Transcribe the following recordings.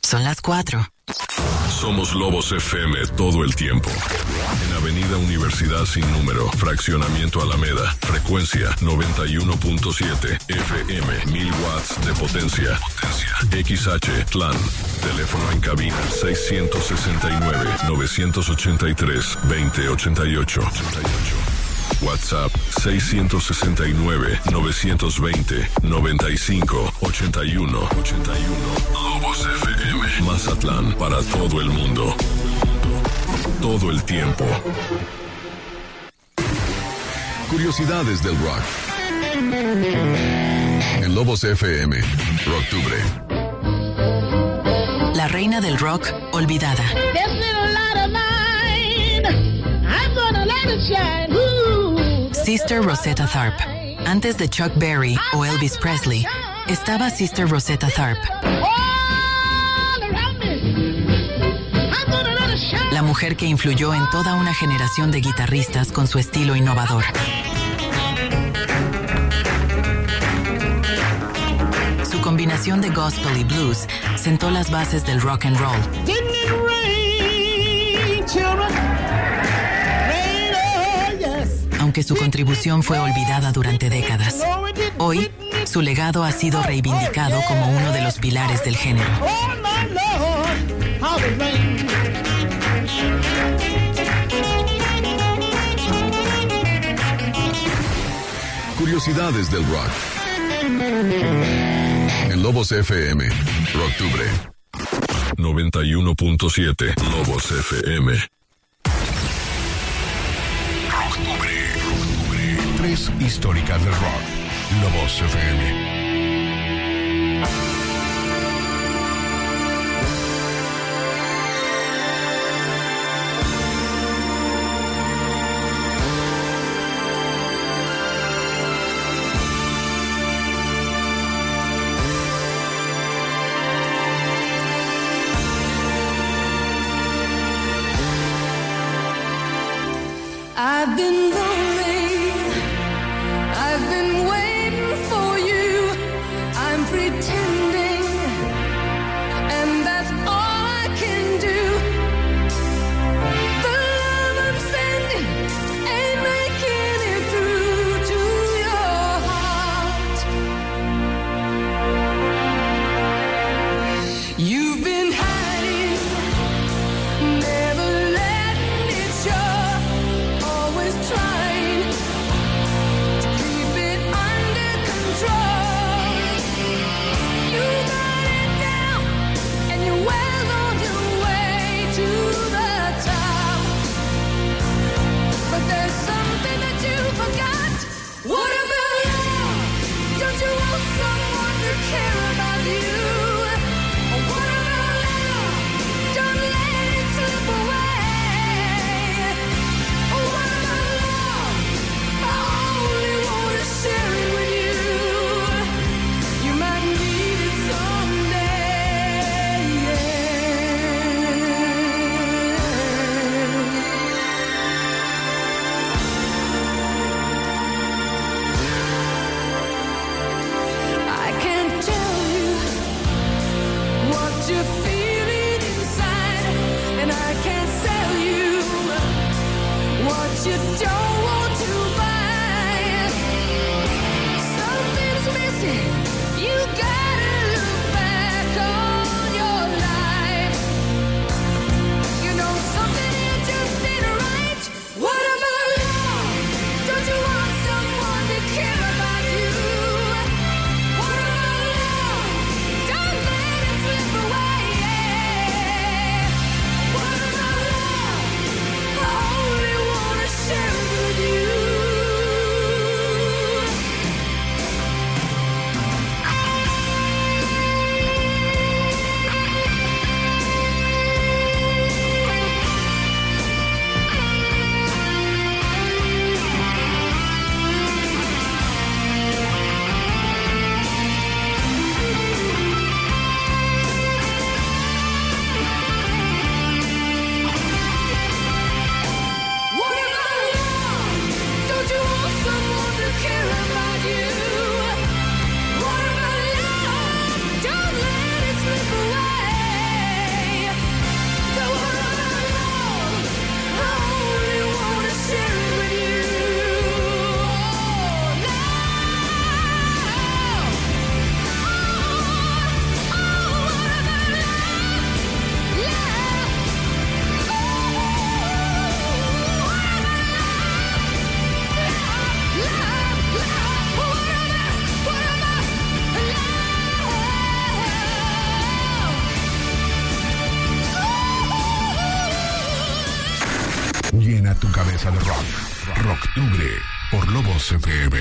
Son las 4. Somos Lobos FM todo el tiempo. En Avenida Universidad Sin Número, Fraccionamiento Alameda, frecuencia 91.7 FM, 1000 watts de potencia. XH Tlan. Teléfono en cabina 669-983-2088. WhatsApp 669-920-9581. Lobos FM. Mazatlán para todo el mundo. Todo el tiempo. Curiosidades del rock. En Lobos FM. Rocktubre. La reina del rock olvidada. Sister Rosetta Tharpe. Antes de Chuck Berry o Elvis Presley, estaba Sister Rosetta Tharpe. La mujer que influyó en toda una generación de guitarristas con su estilo innovador. Su combinación de gospel y blues sentó las bases del rock and roll. Aunque su contribución fue olvidada durante décadas, hoy su legado ha sido reivindicado como uno de los pilares del género. Curiosidades del rock. En Lobos FM, Rocktubre. 91.7 Lobos FM. Rocktubre. 3 históricas del rock. Lobos FM. I've been lonely, I've been waiting for you, I'm pretending, and that's all I can do. The love I'm sending ain't making it through to your heart. You've been hiding, never letting it show. Trying to keep it under control. You got it down, and you're well on your way to the top. But there's something that you forgot. What about love? Don't you want someone to care about you? What about love? Don't let it slip away. Share it with you. You might need it someday. I can't tell you what you're feeling inside, and I can't sell you what you don't want to buy. You gotta look back on your life. You know something here just ain't right. What about love? Don't you want someone to care about you? What about love? Don't let it slip away. What about love? I only wanna share it with you. cabeza de rock. Rocktubre por Lobos FM.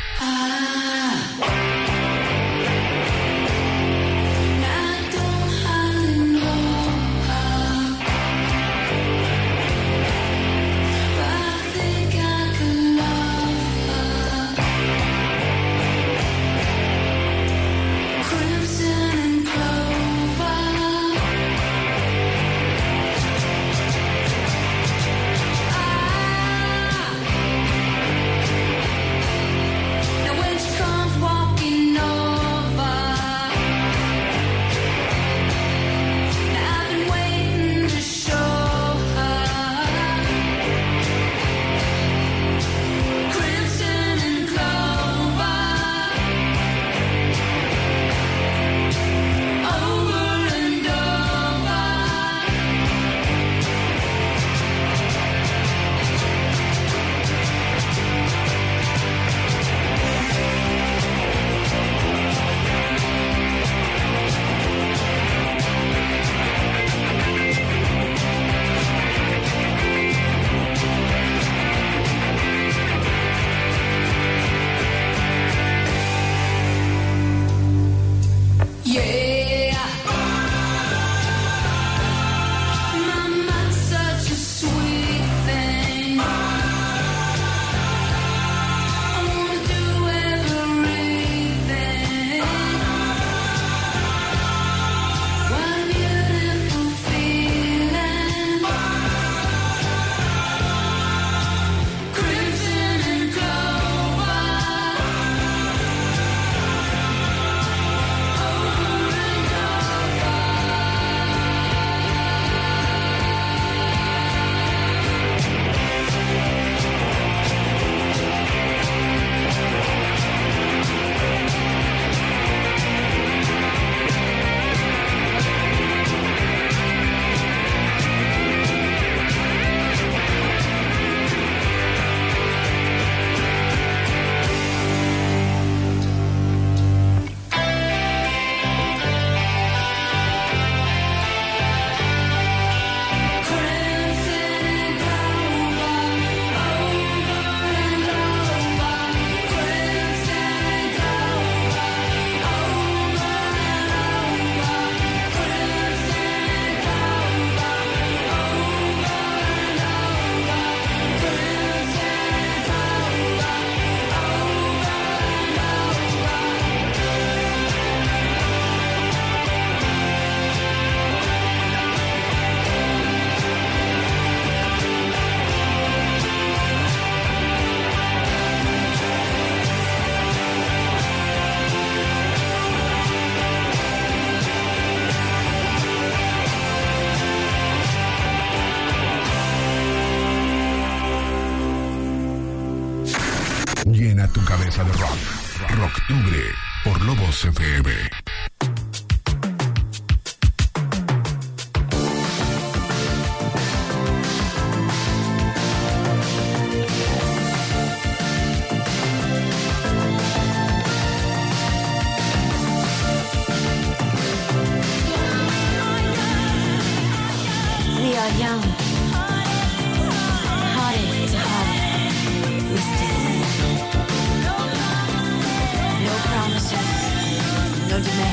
Llena tu cabeza de rock. Rocktubre por Lobos FM. We are young, hearted to heart, we stand. No promises, no demands.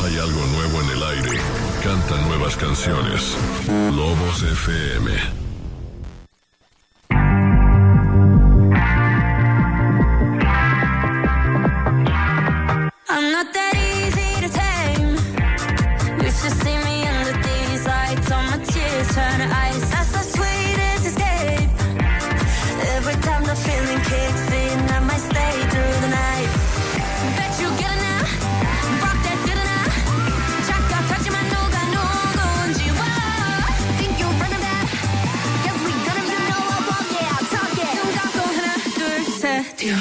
Hay algo nuevo en el aire. Canta nuevas canciones. Lobos FM. I'm not that easy to tame. You should see me under these lights. All my tears turn to ice. That's the sweetest escape. Every time the feeling kicks in, I might stay through the night. Bet you get it now. Rock that dinner now. 잠깐 터지만 누가 누군지. Whoa. Think you're running back? Yes, we gonna, you know I walk it, I'll talk it. 눈 감고 하나, 둘, 셋, 뛰어.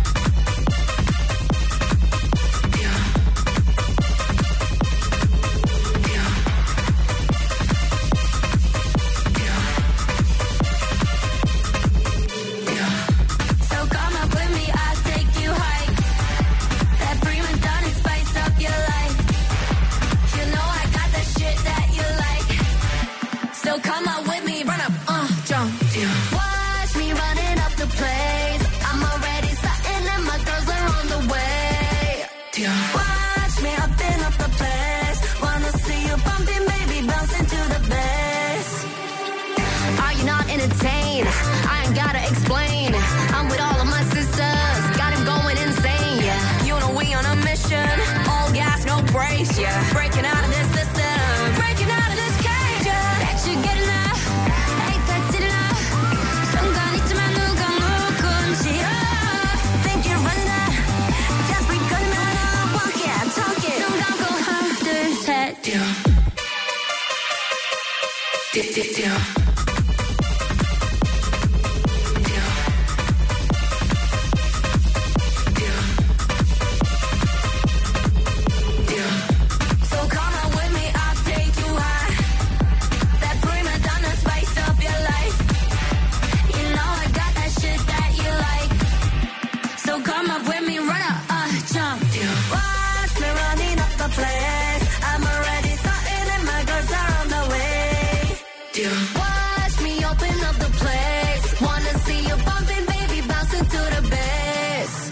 Come on with me, run up, jump. Watch me running up the place. I'm already starting and my girls are on the way. Watch me upping up the place. Wanna see you bumping, baby, bouncing to the bass. Are you not entertained? I ain't gotta explain. I'm with all of my sisters, got him going insane. Yeah, you know we on a mission. All gas, no brakes. Yeah, breaking out of this system, breaking out of this cage. Yeah, bet you get enough. Ain't that did enough? 순간 있지만 누가 누군지. Think you're running up? Just be gonna walk it, talk it. 눈 감고 하나, 둘, 셋, 뛰어. 뛰어. I'm already starting and my girls are on the way. Watch me open up the place. Wanna see you bumping, baby, bouncing to the bass.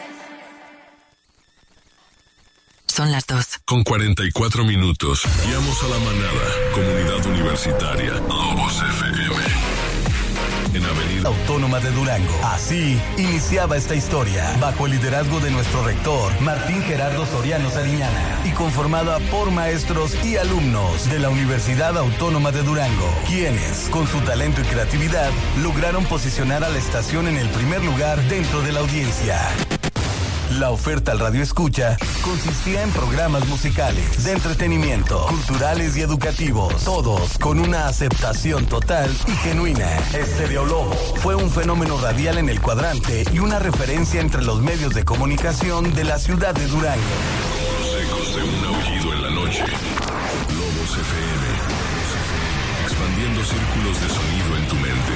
Son las 2. Con 44 minutos. Guiamos a la manada. Comunidad Universitaria. Lobos FM. En Avenida Autónoma de Durango. Así iniciaba esta historia, bajo el liderazgo de nuestro rector, Martín Gerardo Soriano Sariñana, y conformada por maestros y alumnos de la Universidad Autónoma de Durango, quienes, con su talento y creatividad, lograron posicionar a la estación en el primer lugar dentro de la audiencia. La oferta al radio escucha consistía en programas musicales, de entretenimiento, culturales y educativos, todos con una aceptación total y genuina. Estéreo Lobo fue un fenómeno radial en el cuadrante y una referencia entre los medios de comunicación de la ciudad de Durango. Los ecos de un aullido en la noche. Lobos FM. Expandiendo círculos de sonido en tu mente.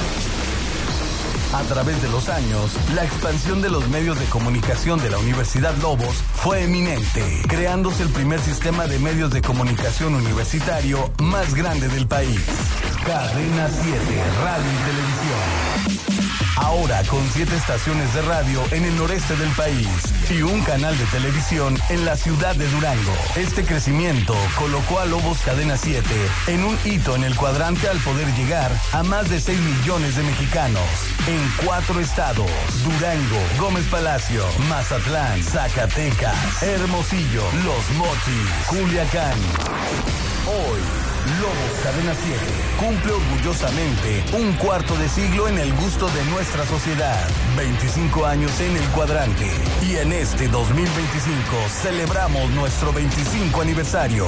A través de los años, la expansión de los medios de comunicación de la Universidad Lobos fue eminente, creándose el primer sistema de medios de comunicación universitario más grande del país. Cadena 7, Radio y Televisión. Ahora con 7 estaciones de radio en el noreste del país y un canal de televisión en la ciudad de Durango. Este crecimiento colocó a Lobos Cadena 7 en un hito en el cuadrante al poder llegar a más de 6 millones de mexicanos en 4 estados: Durango, Gómez Palacio, Mazatlán, Zacatecas, Hermosillo, Los Mochis, Culiacán. Hoy, Lobos Cadena 7 cumple orgullosamente un cuarto de siglo en el gusto de nuestra sociedad, 25 años en el cuadrante, y en este 2025 celebramos nuestro 25 aniversario.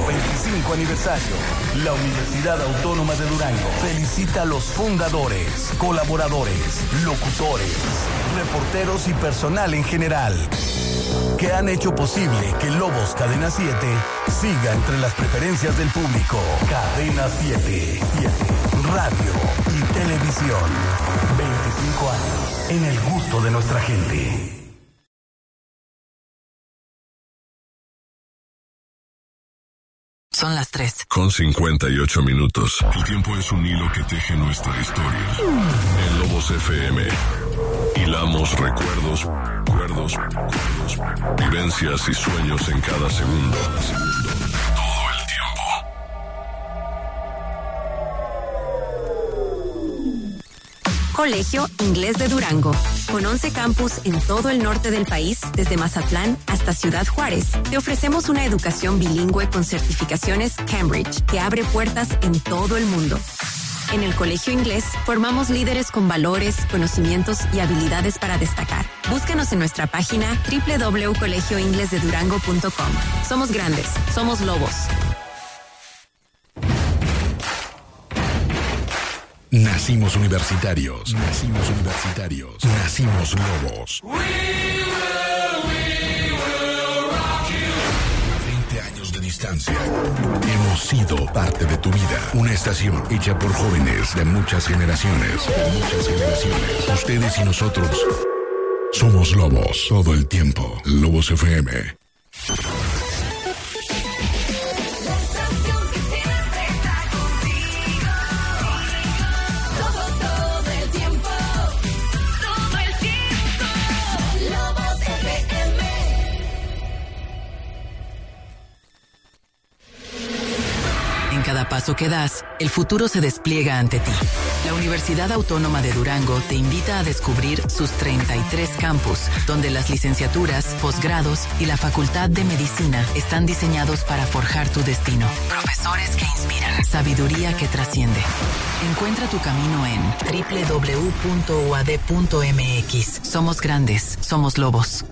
La Universidad Autónoma de Durango felicita a los fundadores, colaboradores, locutores, reporteros y personal en general que han hecho posible que Lobos Cadena 7 siga entre las preferencias del público. Cadena 7, radio y televisión. 25 años en el gusto de nuestra gente. Son las 3. Con 58 minutos. El tiempo es un hilo que teje nuestra historia. En Lobos FM. Hilamos recuerdos, vivencias y sueños en cada segundo. Colegio Inglés de Durango. Con 11 campus en todo el norte del país, desde Mazatlán hasta Ciudad Juárez, te ofrecemos una educación bilingüe con certificaciones Cambridge que abre puertas en todo el mundo. En el Colegio Inglés formamos líderes con valores, conocimientos y habilidades para destacar. Búscanos en nuestra página www.colegioinglesdedurango.com. Somos grandes, somos lobos. Nacimos universitarios. Nacimos universitarios. Nacimos lobos. A 20 años de distancia. Hemos sido parte de tu vida. Una estación hecha por jóvenes de muchas generaciones. Ustedes y nosotros somos lobos todo el tiempo. Lobos FM. En cada paso que das, el futuro se despliega ante ti. La Universidad Autónoma de Durango te invita a descubrir sus 33 campus, donde las licenciaturas, posgrados y la Facultad de Medicina están diseñados para forjar tu destino. Profesores que inspiran, sabiduría que trasciende. Encuentra tu camino en www.uad.mx. Somos grandes, somos lobos.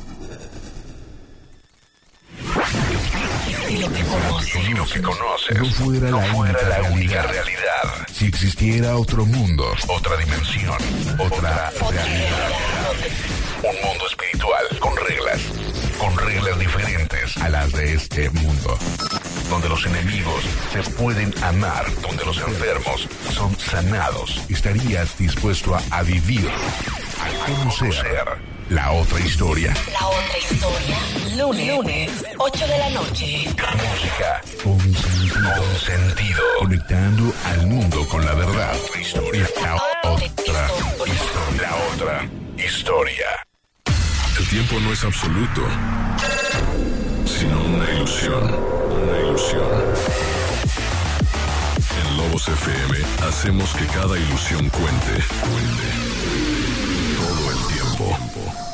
Y lo que conoces no fuera la única realidad. Si existiera otro mundo, otra dimensión, otra realidad. Un mundo espiritual con reglas diferentes a las de este mundo. Donde los enemigos se pueden amar, donde los enfermos son sanados. ¿Estarías dispuesto a vivir, a conocer la otra historia? La otra historia, lunes, 8 de la noche. Música con sentido. Conectando al mundo con la verdad. La otra historia. El tiempo no es absoluto, sino una ilusión. En Lobos FM hacemos que cada ilusión cuente. Todo el tiempo.